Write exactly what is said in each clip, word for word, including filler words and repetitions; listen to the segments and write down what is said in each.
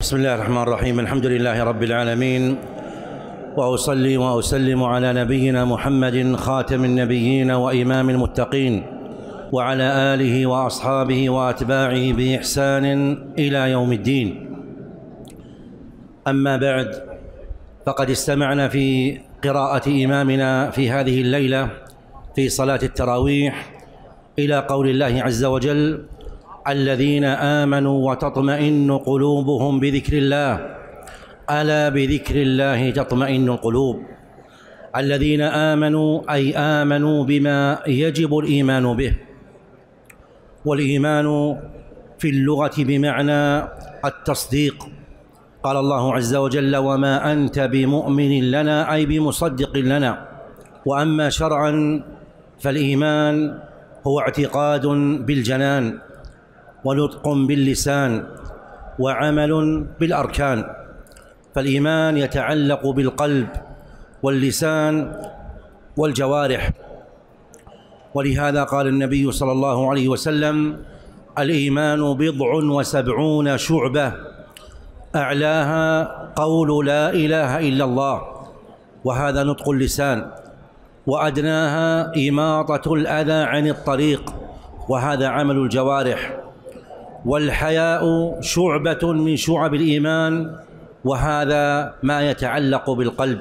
بسم الله الرحمن الرحيم. الحمد لله رب العالمين، وأصلي وأسلم على نبينا محمد خاتم النبيين وإمام المتقين، وعلى آله وأصحابه وأتباعه بإحسان إلى يوم الدين. أما بعد، فقد استمعنا في قراءة إمامنا في هذه الليلة في صلاة التراويح إلى قول الله عز وجل: الذين آمنوا وتطمئن قلوبهم بذكر الله، ألا بذكر الله تطمئن القلوب. الذين آمنوا أي آمنوا بما يجب الإيمان به، والإيمان في اللغة بمعنى التصديق. قال الله عز وجل: وما أنت بمؤمن لنا أي بمصدق لنا. وأما شرعا فالإيمان هو اعتقاد بالجنان، ونطق باللسان، وعمل بالأركان. فالإيمان يتعلق بالقلب واللسان والجوارح. ولهذا قال النبي صلى الله عليه وسلم: الإيمان بضع وسبعون شعبة، أعلاها قول لا إله إلا الله، وهذا نطق اللسان، وأدناها إماطة الأذى عن الطريق، وهذا عمل الجوارح. والحياء شعبة من شعب الإيمان، وهذا ما يتعلق بالقلب.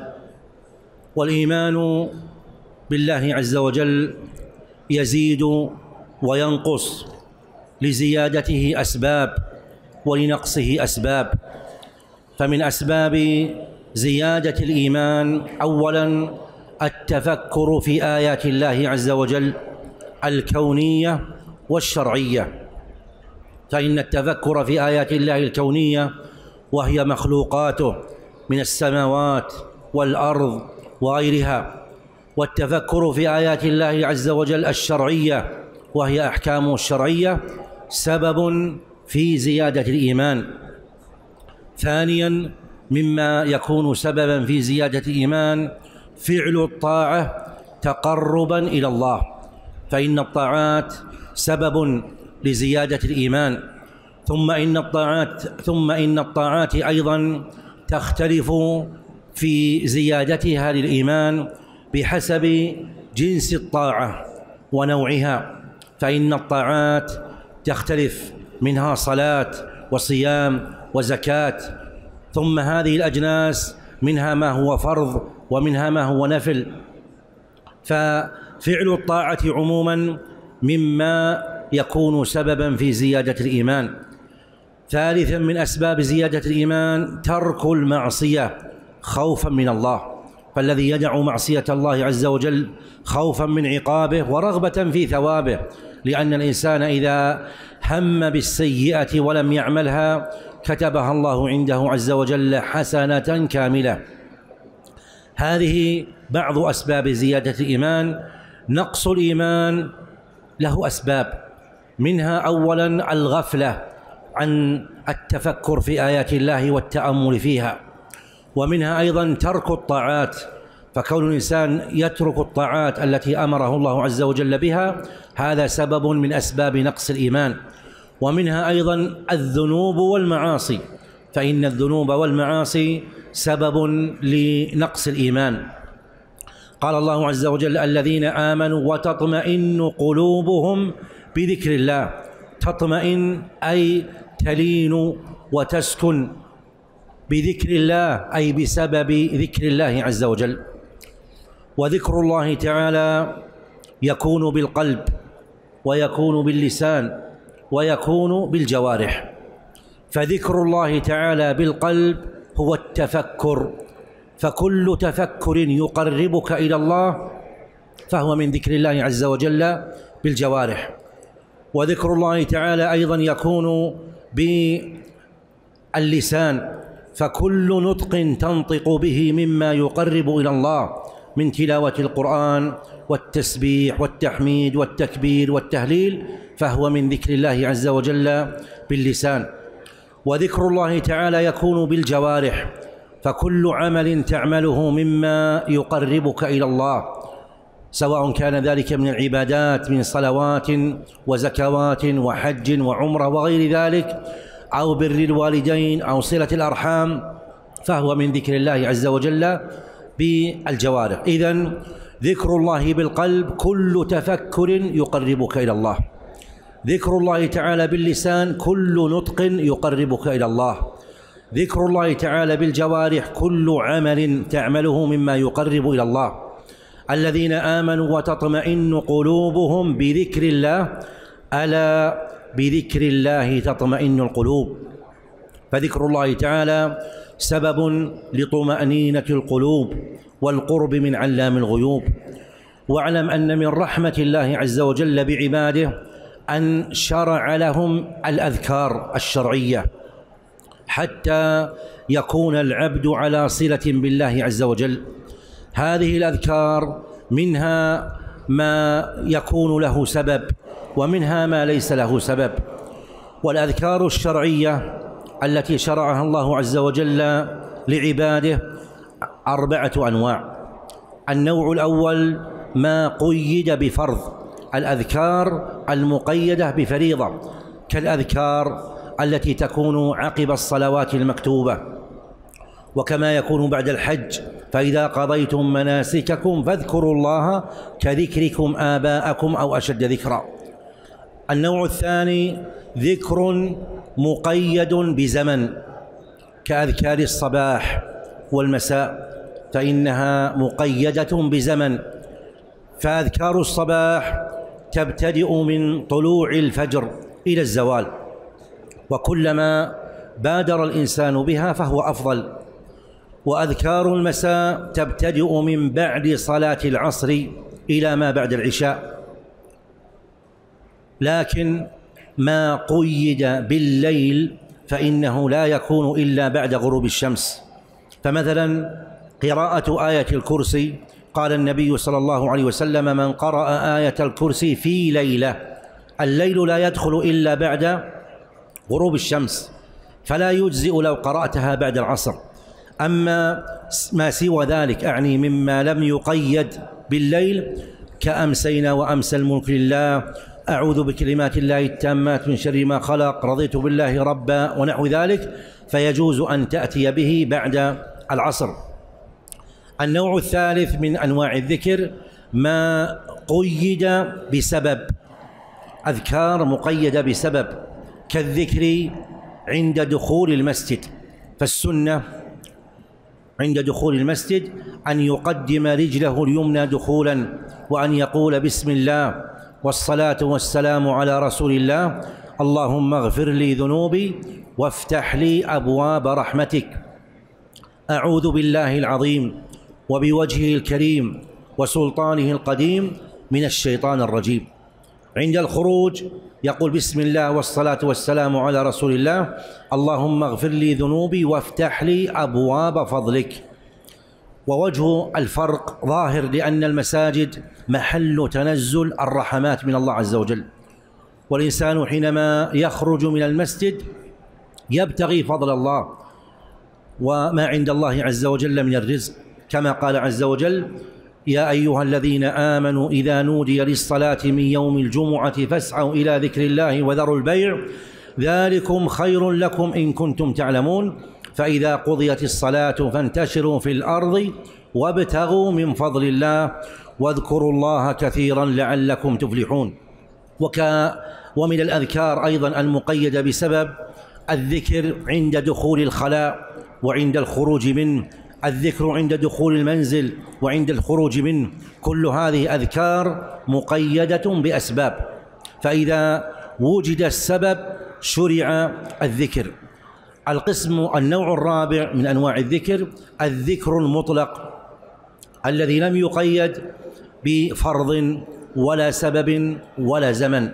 والإيمان بالله عز وجل يزيد وينقص، لزيادته أسباب ولنقصه أسباب. فمن أسباب زيادة الإيمان أولاً التفكر في آيات الله عز وجل الكونية والشرعية. فإن التفكر في آيات الله الكونية، وهي مخلوقاته من السماوات والأرض وغيرها، والتفكر في آيات الله عز وجل الشرعية، وهي أحكامه الشرعية، سبب في زيادة الإيمان. ثانياً مما يكون سبباً في زيادة الإيمان فعل الطاعة تقرباً إلى الله، فإن الطاعات سبب لزيادة الإيمان. ثم إن الطاعات ثم إن الطاعات أيضاً تختلف في زيادتها للإيمان بحسب جنس الطاعة ونوعها. فإن الطاعات تختلف، منها صلاة وصيام وزكاة، ثم هذه الأجناس منها ما هو فرض ومنها ما هو نفل. ففعل الطاعة عموماً مما يكون سبباً في زيادة الإيمان. ثالثاً من أسباب زيادة الإيمان ترك المعصية خوفاً من الله، فالذي يدع معصية الله عز وجل خوفاً من عقابه ورغبة في ثوابه، لأن الإنسان إذا هم بالسيئة ولم يعملها كتبها الله عنده عز وجل حسنة كاملة. هذه بعض أسباب زيادة الإيمان. نقص الإيمان له أسباب، منها أولاً الغفلة عن التفكر في آيات الله والتأمل فيها، ومنها أيضاً ترك الطاعات، فكون الإنسان يترك الطاعات التي أمره الله عز وجل بها هذا سبب من أسباب نقص الإيمان. ومنها أيضاً الذنوب والمعاصي، فإن الذنوب والمعاصي سبب لنقص الإيمان. قال الله عز وجل: الذين آمنوا وتطمئن قلوبهم بذكر الله. تطمئن أي تلين وتسكن بذكر الله، أي بسبب ذكر الله عز وجل. وذكر الله تعالى يكون بالقلب، ويكون باللسان، ويكون بالجوارح. فذكر الله تعالى بالقلب هو التفكر، فكل تفكر يقربك إلى الله فهو من ذكر الله عز وجل بالجوارح. وذكر الله تعالى أيضا يكون باللسان، فكل نطق تنطق به مما يقرب إلى الله من تلاوة القرآن والتسبيح والتحميد والتكبير والتهليل فهو من ذكر الله عز وجل باللسان. وذكر الله تعالى يكون بالجوارح، فكل عمل تعمله مما يقربك إلى الله، سواء كان ذلك من العبادات من صلوات وزكوات وحج وعمرة وغير ذلك، أو بر الوالدين أو صلة الأرحام، فهو من ذكر الله عز وجل بالجوارح. إذن ذكر الله بالقلب كل تفكر يقربك إلى الله، ذكر الله تعالى باللسان كل نطق يقربك إلى الله، ذكر الله تعالى بالجوارح كل عمل تعمله مما يقرب إلى الله. الذين آمنوا وتطمئن قلوبهم بذكر الله، ألا بذكر الله تطمئن القلوب. فذكر الله تعالى سبب لطمأنينة القلوب والقرب من علام الغيوب. واعلم أن من رحمة الله عز وجل بعباده أن شرع لهم الأذكار الشرعية حتى يكون العبد على صلة بالله عز وجل. هذه الأذكار منها ما يكون له سبب ومنها ما ليس له سبب. والأذكار الشرعية التي شرعها الله عز وجل لعباده أربعة أنواع. النوع الأول ما قيد بفرض، الأذكار المقيدة بفريضة، كالأذكار التي تكون عقب الصلوات المكتوبة، وكما يكون بعد الحج: فإذا قضيتم مناسككم فاذكروا الله كذكركم آباءكم أو أشد ذكرا. النوع الثاني ذكر مقيد بزمن، كأذكار الصباح والمساء، فإنها مقيدة بزمن. فأذكار الصباح تبتدئ من طلوع الفجر إلى الزوال، وكلما بادر الإنسان بها فهو أفضل. وأذكار المساء تبتدئ من بعد صلاة العصر إلى ما بعد العشاء. لكن ما قيد بالليل فإنه لا يكون إلا بعد غروب الشمس. فمثلا قراءة آية الكرسي، قال النبي صلى الله عليه وسلم: من قرأ آية الكرسي في ليلة، الليل لا يدخل إلا بعد غروب الشمس، فلا يجزئ لو قرأتها بعد العصر. أما ما سوى ذلك، أعني مما لم يقيد بالليل، كأمسينا وأمسى الملك لله، أعوذ بكلمات الله التامات من شر ما خلق، رضيت بالله ربا، ونحو ذلك، فيجوز أن تأتي به بعد العصر. النوع الثالث من أنواع الذكر ما قيد بسبب، أذكار مقيدة بسبب، كالذكر عند دخول المسجد. فالسنة عند دخول المسجد أن يقدم رجله اليمنى دخولا، وأن يقول: بسم الله والصلاة والسلام على رسول الله، اللهم اغفر لي ذنوبي وافتح لي أبواب رحمتك، أعوذ بالله العظيم وبوجهه الكريم وسلطانه القديم من الشيطان الرجيم. عند الخروج يقول: بسم الله والصلاة والسلام على رسول الله، اللهم اغفر لي ذنوبي وافتح لي أبواب فضلك. ووجه الفرق ظاهر، لأن المساجد محل تنزل الرحمات من الله عز وجل، والإنسان حينما يخرج من المسجد يبتغي فضل الله وما عند الله عز وجل من الرزق، كما قال عز وجل: يا أيها الذين آمنوا إذا نودي للصلاة من يوم الجمعة فاسعوا إلى ذكر الله وذروا البيع ذلكم خير لكم إن كنتم تعلمون، فإذا قضيت الصلاة فانتشروا في الأرض وابتغوا من فضل الله واذكروا الله كثيرا لعلكم تفلحون. وك ومن الأذكار أيضا المقيدة بسبب الذكر عند دخول الخلاء وعند الخروج منه، الذكر عند دخول المنزل وعند الخروج منه، كل هذه أذكار مقيدة بأسباب، فإذا وجد السبب شرع الذكر. القسم النوع الرابع من أنواع الذكر الذكر المطلق الذي لم يقيد بفرض ولا سبب ولا زمن،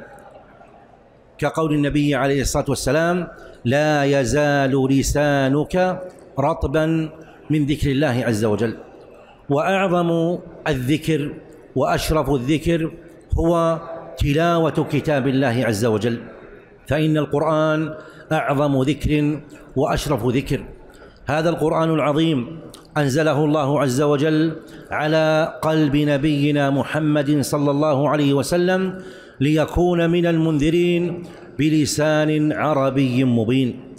كقول النبي عليه الصلاة والسلام: لا يزال لسانك رطبا من ذكر الله عز وجل. وأعظم الذكر وأشرف الذكر هو تلاوة كتاب الله عز وجل، فإن القرآن أعظم ذكر وأشرف ذكر. هذا القرآن العظيم أنزله الله عز وجل على قلب نبينا محمد صلى الله عليه وسلم ليكون من المنذرين بلسان عربي مبين.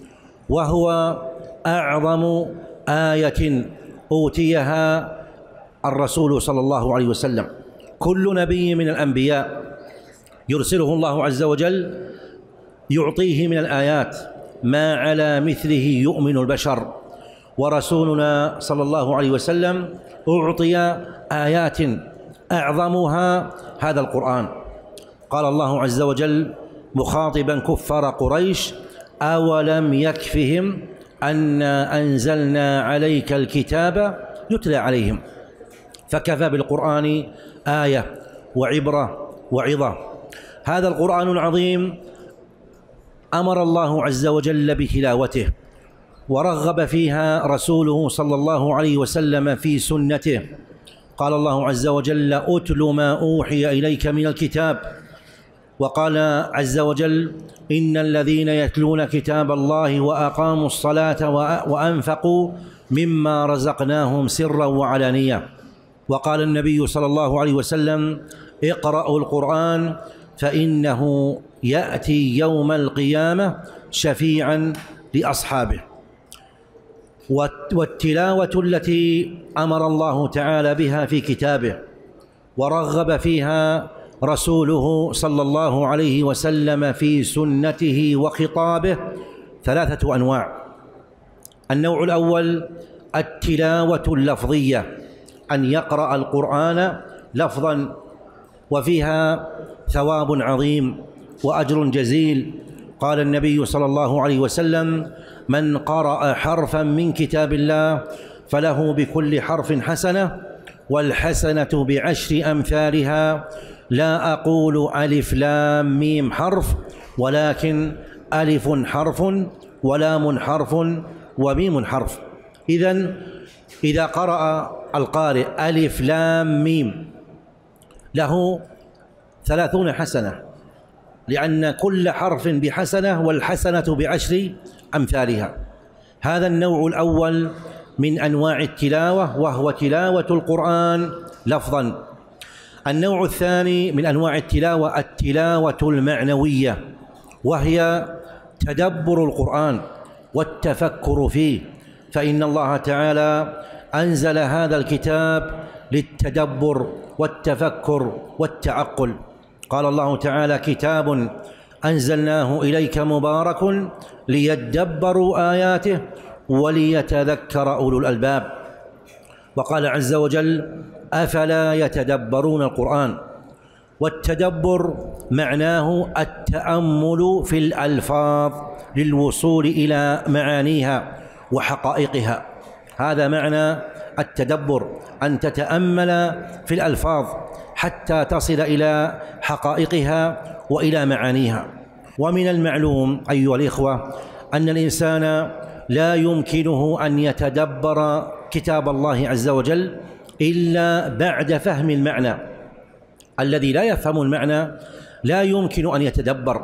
وهو أعظم آية أوتيها الرسول صلى الله عليه وسلم. كل نبي من الأنبياء يرسله الله عز وجل يعطيه من الآيات ما على مثله يؤمن البشر، ورسولنا صلى الله عليه وسلم أعطي آيات أعظمها هذا القرآن. قال الله عز وجل مخاطبا كفار قريش: أولم يكفهم أنا أنزلنا عليك الكتاب يتلى عليهم. فكفى بالقرآن آية وعبرة وعظة. هذا القرآن العظيم أمر الله عز وجل بتلاوته، ورغب فيها رسوله صلى الله عليه وسلم في سنته. قال الله عز وجل: أتل ما أوحي إليك من الكتاب. وقال عز وجل: إن الذين يتلون كتاب الله وأقاموا الصلاة وأنفقوا مما رزقناهم سرا وعلانية. وقال النبي صلى الله عليه وسلم: اقرأوا القرآن فإنه يأتي يوم القيامة شفيعا لأصحابه. والتلاوة التي أمر الله تعالى بها في كتابه ورغب فيها رسوله صلى الله عليه وسلم في سنته وخطابه ثلاثة أنواع. النوع الأول التلاوة اللفظية، أن يقرأ القرآن لفظا، وفيها ثواب عظيم وأجر جزيل. قال النبي صلى الله عليه وسلم: من قرأ حرفا من كتاب الله فله بكل حرف حسنة، والحسنة بعشر أمثالها. لا أقول ألف لام ميم حرف، ولكن ألف حرف ولام حرف وميم حرف. إذن إذا قرأ القارئ ألف لام ميم له ثلاثون حسنة، لأن كل حرف بحسنة، والحسنة بعشر أمثالها. هذا النوع الأول من أنواع التلاوة، وهو تلاوة القرآن لفظا. النوع الثاني من أنواع التلاوة التلاوة المعنوية، وهي تدبر القرآن والتفكر فيه، فإن الله تعالى أنزل هذا الكتاب للتدبر والتفكر والتعقل. قال الله تعالى: كتاب أنزلناه إليك مبارك ليدبروا آياته وليتذكر أولو الألباب. وقال عز وجل: أفلا يتدبرون القرآن. والتدبر معناه التأمل في الألفاظ للوصول إلى معانيها وحقائقها. هذا معنى التدبر، أن تتأمل في الألفاظ حتى تصل إلى حقائقها وإلى معانيها. ومن المعلوم أيها الإخوة أن الإنسان لا يمكنه أن يتدبر كتاب الله عز وجل إلا بعد فهم المعنى. الذي لا يفهم المعنى لا يمكن أن يتدبر.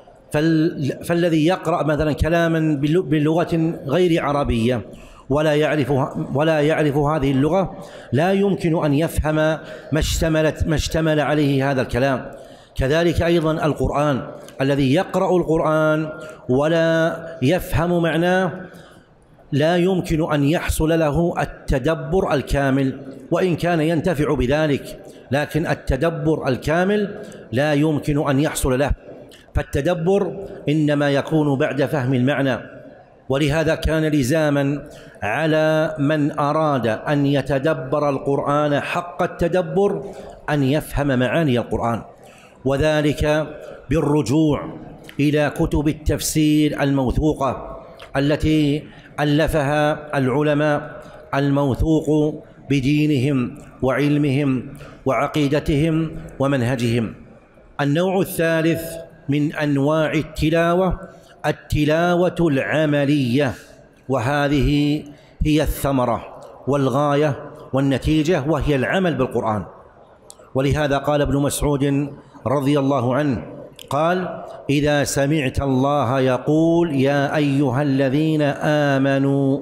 فالذي يقرأ مثلا كلاما بلغة غير عربية ولا يعرف ولا يعرف هذه اللغة لا يمكن أن يفهم ما اشتملت ما اشتمل عليه هذا الكلام. كذلك أيضا القرآن، الذي يقرأ القرآن ولا يفهم معناه لا يمكن أن يحصل له التدبر الكامل، وإن كان ينتفع بذلك، لكن التدبر الكامل لا يمكن أن يحصل له. فالتدبر إنما يكون بعد فهم المعنى. ولهذا كان لزاما على من أراد أن يتدبر القرآن حق التدبر أن يفهم معاني القرآن، وذلك بالرجوع إلى كتب التفسير الموثوقة التي ألفها العلماء الموثوق بدينهم وعلمهم وعقيدتهم ومنهجهم. النوع الثالث من أنواع التلاوة التلاوة العملية، وهذه هي الثمرة والغاية والنتيجة، وهي العمل بالقرآن. ولهذا قال ابن مسعود رضي الله عنه قال: إذا سمعت الله يقول يا أيها الذين آمنوا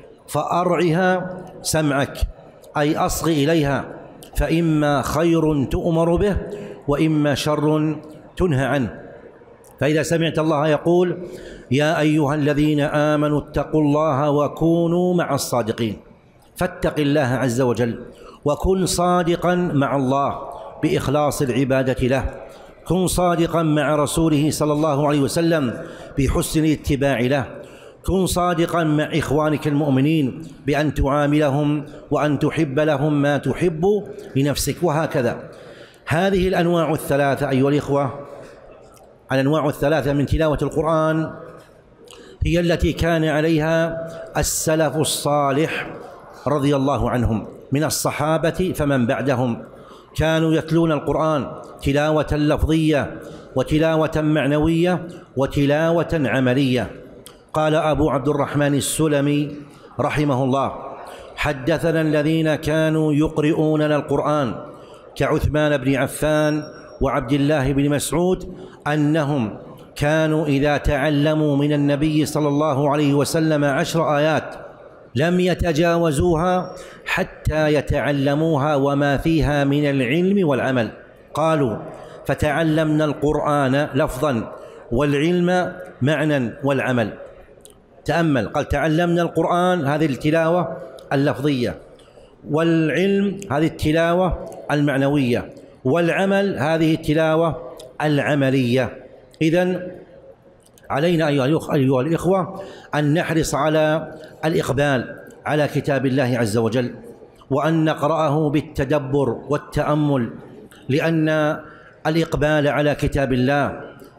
فأرعها سمعك، أي أصغ إليها، فإما خير تؤمر به وإما شر تنهى عنه. فإذا سمعت الله يقول يا أيها الذين آمنوا اتقوا الله وكونوا مع الصادقين، فاتق الله عز وجل وكن صادقا مع الله بإخلاص العبادة له، كن صادقا مع رسوله صلى الله عليه وسلم بحسن الاتباع له، كن صادقا مع إخوانك المؤمنين بأن تعاملهم وأن تحب لهم ما تحب لنفسك، وهكذا. هذه الأنواع الثلاثة أيها الإخوة، الأنواع الثلاثة من تلاوة القرآن هي التي كان عليها السلف الصالح رضي الله عنهم من الصحابة فمن بعدهم، كانوا يتلون القرآن تلاوة لفظية وتلاوة معنوية وتلاوة عملية. قال أبو عبد الرحمن السلمي رحمه الله: حدثنا الذين كانوا يقرؤوننا القرآن كعثمان بن عفان وعبد الله بن مسعود أنهم كانوا إذا تعلموا من النبي صلى الله عليه وسلم عشر آيات لم يتجاوزوها حتى يتعلموها وما فيها من العلم والعمل. قالوا: فتعلمنا القرآن لفظا والعلم معنى والعمل. تأمل، قال تعلمنا القرآن هذه التلاوة اللفظية، والعلم هذه التلاوة المعنوية، والعمل هذه التلاوة العملية. إذن علينا أيها الإخوة أن نحرص على الإقبال على كتاب الله عز وجل، وأن نقرأه بالتدبر والتأمل، لأن الإقبال على كتاب الله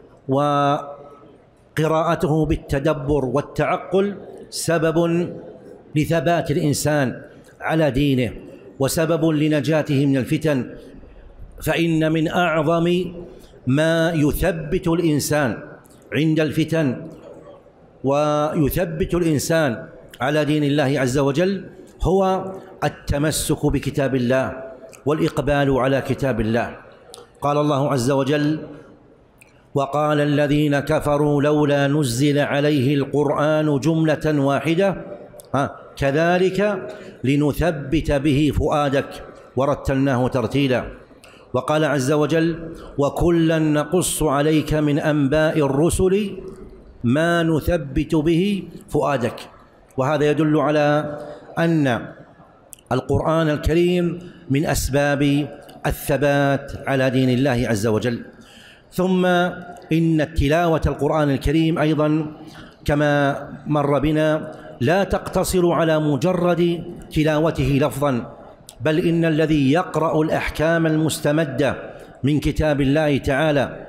وقراءته بالتدبر والتعقل سبب لثبات الإنسان على دينه وسبب لنجاته من الفتن. فإن من أعظم ما يثبت الإنسان عند الفتن ويثبت الإنسان على دين الله عز وجل هو التمسك بكتاب الله والإقبال على كتاب الله. قال الله عز وجل: وقال الذين كفروا لولا نزل عليه القرآن جملة واحدة ها كذلك لنثبت به فؤادك ورتلناه ترتيلا. وقال عز وجل: وكلا نقص عليك من أنباء الرسل ما نثبت به فؤادك. وهذا يدل على أن القرآن الكريم من أسباب الثبات على دين الله عز وجل. ثم إن تلاوة القرآن الكريم أيضا كما مر بنا لا تقتصر على مجرد تلاوته لفظا، بل إن الذي يقرأ الأحكام المستمدة من كتاب الله تعالى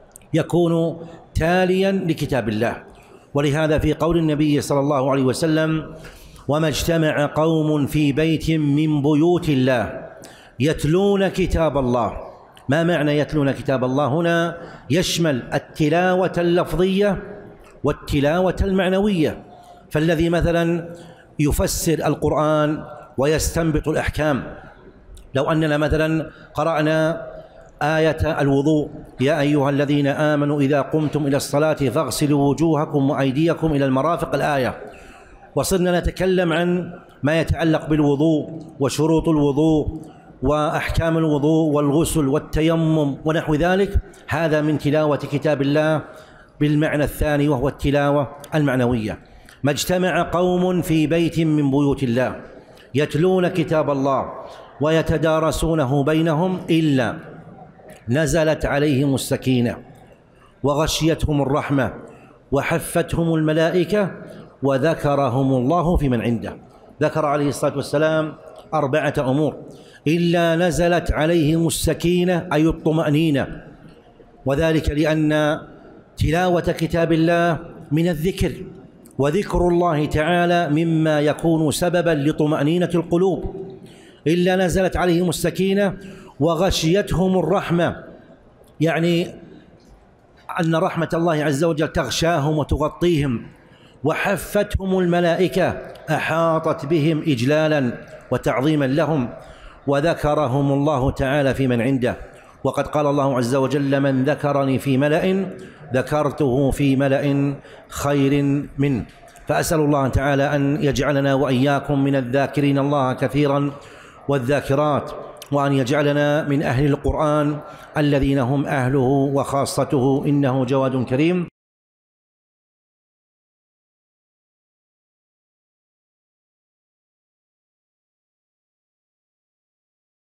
يكون تاليا لكتاب الله. ولهذا في قول النبي صلى الله عليه وسلم: وما اجتمع قوم في بيت من بيوت الله يتلون كتاب الله. ما معنى يتلون كتاب الله؟ هنا يشمل التلاوة اللفظية والتلاوة المعنوية. فالذي مثلا يفسر القرآن ويستنبط الأحكام، لو أننا مثلا قرأنا آية الوضوء: يا أيها الذين آمنوا إذا قمتم إلى الصلاة فاغسلوا وجوهكم وأيديكم إلى المرافق الآية، وصرنا نتكلم عن ما يتعلق بالوضوء وشروط الوضوء وأحكام الوضوء والغسل والتيمم ونحو ذلك، هذا من تلاوة كتاب الله بالمعنى الثاني وهو التلاوة المعنوية. ما اجتمع قوم في بيت من بيوت الله يتلون كتاب الله ويتدارسونه بينهم إلا نزلت عليهم السكينة وغشيتهم الرحمة وحفتهم الملائكة وذكرهم الله في من عنده. ذكر عليه الصلاة والسلام أربعة أمور: إلا نزلت عليهم السكينة أي الطمأنينة، وذلك لأن تلاوة كتاب الله من الذكر، وذكر الله تعالى مما يكون سببا لطمأنينة القلوب. إلا نزلت عليهم السكينة وغشيتهم الرحمة، يعني أن رحمة الله عز وجل تغشاهم وتغطيهم. وحفتهم الملائكة أحاطت بهم إجلالا وتعظيما لهم. وذكرهم الله تعالى في من عنده، وقد قال الله عز وجل: من ذكرني في ملأ ذكرته في ملأ خير منه. فأسأل الله تعالى أن يجعلنا وإياكم من الذاكرين الله كثيرا والذاكرات، وأن يجعلنا من أهل القرآن الذين هم أهله وخاصته، إنه جواد كريم.